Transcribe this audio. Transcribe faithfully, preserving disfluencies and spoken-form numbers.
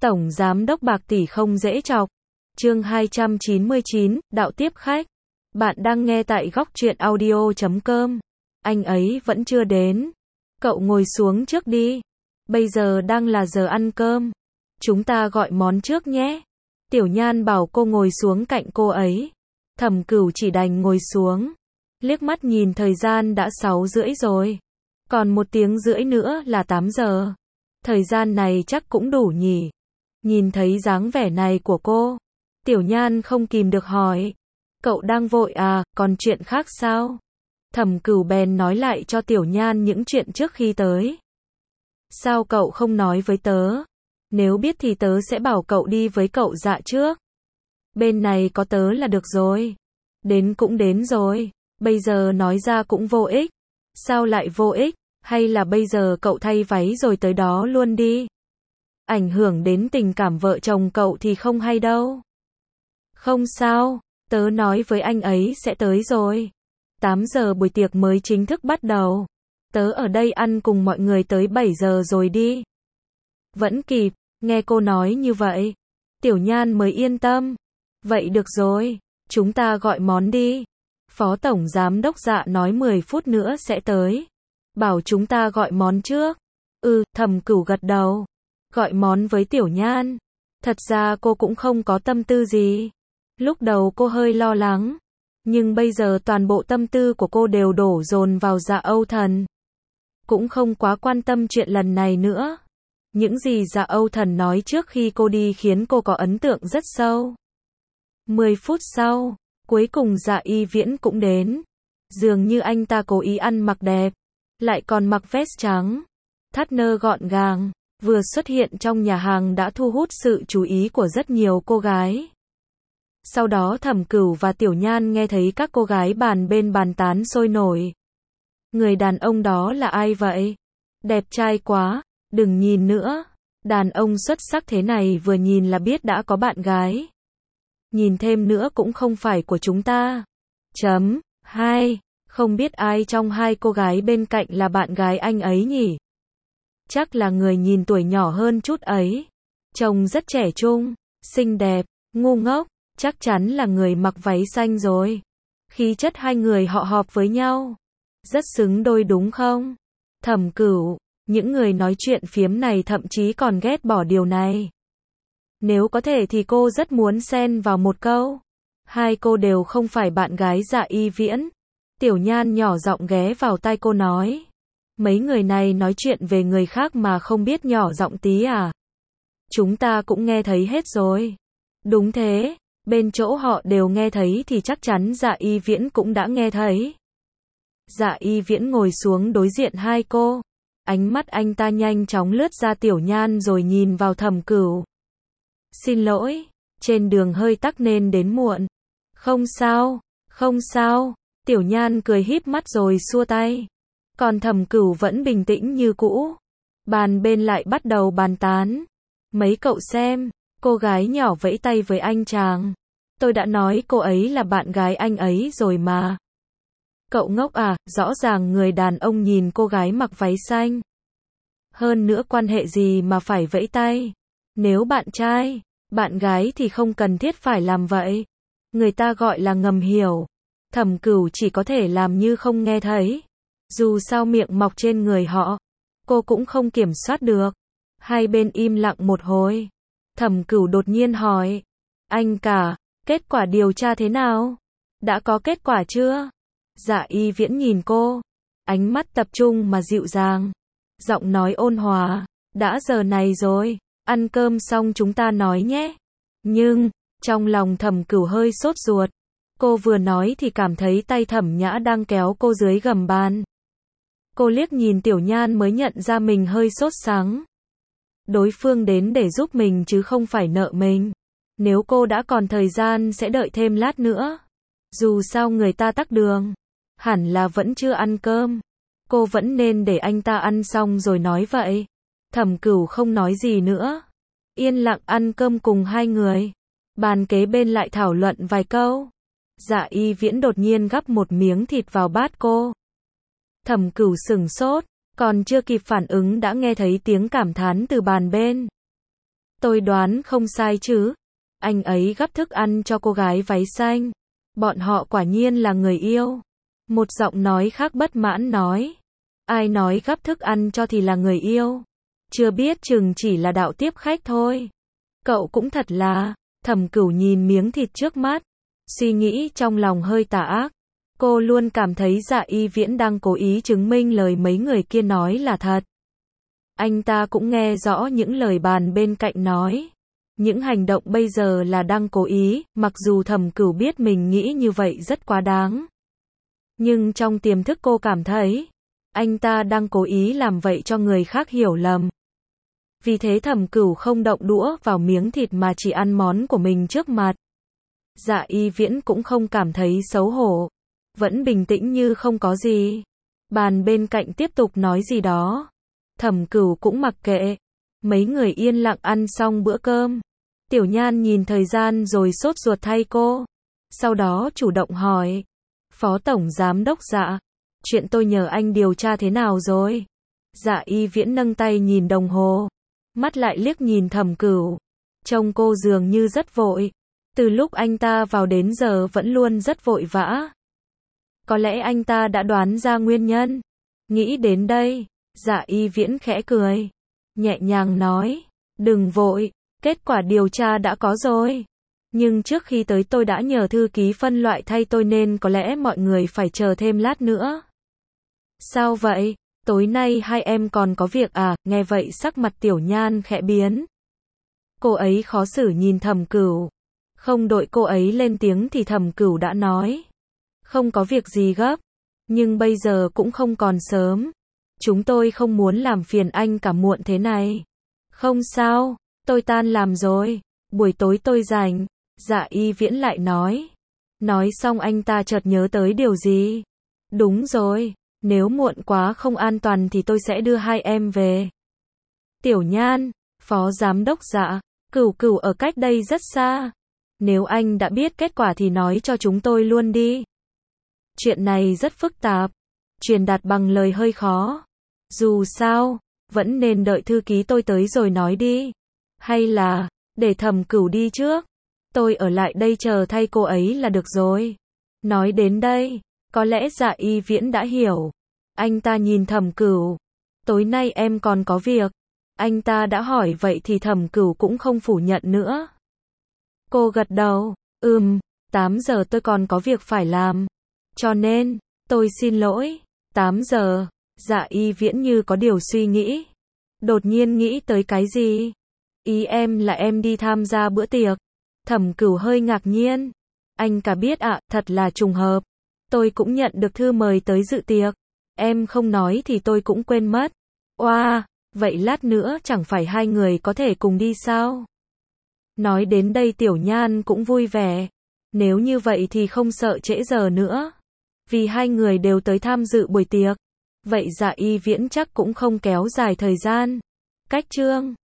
Tổng giám đốc bạc tỷ không dễ chọc. Chương hai trăm chín mươi chín, đạo tiếp khách. Bạn đang nghe tại góc truyện audio chấm com. Anh ấy vẫn chưa đến. Cậu ngồi xuống trước đi. Bây giờ đang là giờ ăn cơm. Chúng ta gọi món trước nhé. Tiểu Nhan bảo cô ngồi xuống cạnh cô ấy. Thẩm Cửu chỉ đành ngồi xuống. Liếc mắt nhìn thời gian đã sáu rưỡi rồi. Còn một tiếng rưỡi nữa là tám giờ. Thời gian này chắc cũng đủ nhỉ. Nhìn thấy dáng vẻ này của cô, Tiểu Nhan không kìm được hỏi. Cậu đang vội à, còn chuyện khác sao? Thẩm Cửu bèn nói lại cho Tiểu Nhan những chuyện trước khi tới. Sao cậu không nói với tớ? Nếu biết thì tớ sẽ bảo cậu đi với cậu Dạ trước. Bên này có tớ là được rồi. Đến cũng đến rồi, bây giờ nói ra cũng vô ích. Sao lại vô ích? Hay là bây giờ cậu thay váy rồi tới đó luôn đi? Ảnh hưởng đến tình cảm vợ chồng cậu thì không hay đâu. Không sao, tớ nói với anh ấy sẽ tới rồi. tám giờ buổi tiệc mới chính thức bắt đầu. Tớ ở đây ăn cùng mọi người tới bảy giờ rồi đi. Vẫn kịp, nghe cô nói như vậy. Tiểu Nhan mới yên tâm. Vậy được rồi, chúng ta gọi món đi. Phó Tổng Giám đốc Dạ nói mười phút nữa sẽ tới. Bảo chúng ta gọi món trước. Ừ, Thẩm Cửu gật đầu. Gọi món với Tiểu Nhan. Thật ra cô cũng không có tâm tư gì. Lúc đầu cô hơi lo lắng. Nhưng bây giờ toàn bộ tâm tư của cô đều đổ dồn vào Dạ Âu Thần. Cũng không quá quan tâm chuyện lần này nữa. Những gì Dạ Âu Thần nói trước khi cô đi khiến cô có ấn tượng rất sâu. mười phút sau, cuối cùng Dạ Y Viễn cũng đến. Dường như anh ta cố ý ăn mặc đẹp. Lại còn mặc vest trắng. Thắt nơ gọn gàng. Vừa xuất hiện trong nhà hàng đã thu hút sự chú ý của rất nhiều cô gái. Sau đó Thẩm Cửu và Tiểu Nhan nghe thấy các cô gái bàn bên bàn tán sôi nổi. Người đàn ông đó là ai vậy? Đẹp trai quá, đừng nhìn nữa. Đàn ông xuất sắc thế này vừa nhìn là biết đã có bạn gái. Nhìn thêm nữa cũng không phải của chúng ta. Chấm, hai, không biết ai trong hai cô gái bên cạnh là bạn gái anh ấy nhỉ? Chắc là người nhìn tuổi nhỏ hơn chút ấy. Trông rất trẻ trung, xinh đẹp, ngu ngốc, chắc chắn là người mặc váy xanh rồi. Khí chất hai người họ hợp với nhau. Rất xứng đôi đúng không? Thẩm Cửu, những người nói chuyện phiếm này thậm chí còn ghét bỏ điều này. Nếu có thể thì cô rất muốn xen vào một câu. Hai cô đều không phải bạn gái Dạ Y Viễn. Tiểu Nhan nhỏ giọng ghé vào tai cô nói. Mấy người này nói chuyện về người khác mà không biết nhỏ giọng tí à? Chúng ta cũng nghe thấy hết rồi. Đúng thế, bên chỗ họ đều nghe thấy thì chắc chắn Dạ Y Viễn cũng đã nghe thấy. Dạ Y Viễn ngồi xuống đối diện hai cô. Ánh mắt anh ta nhanh chóng lướt ra Tiểu Nhan rồi nhìn vào Thẩm Cửu. Xin lỗi, trên đường hơi tắc nên đến muộn. Không sao, không sao. Tiểu Nhan cười híp mắt rồi xua tay. Còn Thẩm Cửu vẫn bình tĩnh như cũ. Bàn bên lại bắt đầu bàn tán. Mấy cậu xem, cô gái nhỏ vẫy tay với anh chàng. Tôi đã nói cô ấy là bạn gái anh ấy rồi mà. Cậu ngốc à, rõ ràng người đàn ông nhìn cô gái mặc váy xanh. Hơn nữa quan hệ gì mà phải vẫy tay. Nếu bạn trai, bạn gái thì không cần thiết phải làm vậy. Người ta gọi là ngầm hiểu. Thẩm Cửu chỉ có thể làm như không nghe thấy. Dù sao miệng mọc trên người họ, cô cũng không kiểm soát được. Hai bên im lặng một hồi. Thẩm Cửu đột nhiên hỏi. Anh cả, kết quả điều tra thế nào? Đã có kết quả chưa? Dạ Y Viễn nhìn cô. Ánh mắt tập trung mà dịu dàng. Giọng nói ôn hòa. Đã giờ này rồi, ăn cơm xong chúng ta nói nhé. Nhưng, trong lòng Thẩm Cửu hơi sốt ruột. Cô vừa nói thì cảm thấy tay Thẩm Nhã đang kéo cô dưới gầm bàn. Cô liếc nhìn Tiểu Nhan mới nhận ra mình hơi sốt sắng. Đối phương đến để giúp mình chứ không phải nợ mình. Nếu cô đã còn thời gian sẽ đợi thêm lát nữa. Dù sao người ta tắc đường. Hẳn là vẫn chưa ăn cơm. Cô vẫn nên để anh ta ăn xong rồi nói vậy. Thẩm Cửu không nói gì nữa. Yên lặng ăn cơm cùng hai người. Bàn kế bên lại thảo luận vài câu. Dạ Y Viễn đột nhiên gắp một miếng thịt vào bát cô. Thẩm Cửu sửng sốt, còn chưa kịp phản ứng đã nghe thấy tiếng cảm thán từ bàn bên. Tôi đoán không sai chứ? Anh ấy gắp thức ăn cho cô gái váy xanh. Bọn họ quả nhiên là người yêu. Một giọng nói khác bất mãn nói. Ai nói gắp thức ăn cho thì là người yêu? Chưa biết chừng chỉ là đạo tiếp khách thôi. Cậu cũng thật là. Thẩm Cửu nhìn miếng thịt trước mắt. Suy nghĩ trong lòng hơi tà ác. Cô luôn cảm thấy Dạ Y Viễn đang cố ý chứng minh lời mấy người kia nói là thật. Anh ta cũng nghe rõ những lời bàn bên cạnh nói. Những hành động bây giờ là đang cố ý, mặc dù Thẩm Cửu biết mình nghĩ như vậy rất quá đáng. Nhưng trong tiềm thức cô cảm thấy, anh ta đang cố ý làm vậy cho người khác hiểu lầm. Vì thế Thẩm Cửu không động đũa vào miếng thịt mà chỉ ăn món của mình trước mặt. Dạ Y Viễn cũng không cảm thấy xấu hổ. Vẫn bình tĩnh như không có gì. Bàn bên cạnh tiếp tục nói gì đó. Thẩm Cửu cũng mặc kệ. Mấy người yên lặng ăn xong bữa cơm. Tiểu Nhan nhìn thời gian rồi sốt ruột thay cô. Sau đó chủ động hỏi. Phó Tổng Giám Đốc Dạ, chuyện tôi nhờ anh điều tra thế nào rồi? Dạ Y Viễn nâng tay nhìn đồng hồ. Mắt lại liếc nhìn Thẩm Cửu. Trông cô dường như rất vội. Từ lúc anh ta vào đến giờ vẫn luôn rất vội vã. Có lẽ anh ta đã đoán ra nguyên nhân. Nghĩ đến đây, Dạ Y Viễn khẽ cười. Nhẹ nhàng nói, đừng vội, kết quả điều tra đã có rồi. Nhưng trước khi tới tôi đã nhờ thư ký phân loại thay tôi nên có lẽ mọi người phải chờ thêm lát nữa. Sao vậy? Tối nay hai em còn có việc à? Nghe vậy sắc mặt Tiểu Nhan khẽ biến. Cô ấy khó xử nhìn Thẩm Cửu. Không đợi cô ấy lên tiếng thì Thẩm Cửu đã nói. Không có việc gì gấp. Nhưng bây giờ cũng không còn sớm. Chúng tôi không muốn làm phiền anh cả muộn thế này. Không sao, tôi tan làm rồi. Buổi tối tôi rảnh. Dạ Y Viễn lại nói. Nói xong anh ta chợt nhớ tới điều gì. Đúng rồi, nếu muộn quá không an toàn thì tôi sẽ đưa hai em về. Tiểu Nhan, Phó Giám Đốc Dạ, Cửu Cửu ở cách đây rất xa. Nếu anh đã biết kết quả thì nói cho chúng tôi luôn đi. Chuyện này rất phức tạp. Truyền đạt bằng lời hơi khó. Dù sao, vẫn nên đợi thư ký tôi tới rồi nói đi. Hay là, để Thẩm Cửu đi trước. Tôi ở lại đây chờ thay cô ấy là được rồi. Nói đến đây, có lẽ Dạ Y Viễn đã hiểu. Anh ta nhìn Thẩm Cửu. Tối nay em còn có việc. Anh ta đã hỏi vậy thì Thẩm Cửu cũng không phủ nhận nữa. Cô gật đầu. Ừm, tám giờ tôi còn có việc phải làm. Cho nên, tôi xin lỗi. tám giờ. Dạ Y Viễn như có điều suy nghĩ. Đột nhiên nghĩ tới cái gì? Ý em là em đi tham gia bữa tiệc. Thẩm Cửu hơi ngạc nhiên. Anh cả biết ạ, à, thật là trùng hợp. Tôi cũng nhận được thư mời tới dự tiệc. Em không nói thì tôi cũng quên mất. Oa, wow, vậy lát nữa chẳng phải hai người có thể cùng đi sao? Nói đến đây Tiểu Nhan cũng vui vẻ. Nếu như vậy thì không sợ trễ giờ nữa. Vì hai người đều tới tham dự buổi tiệc. Vậy Dạ Y Viễn chắc cũng không kéo dài thời gian. Cách chương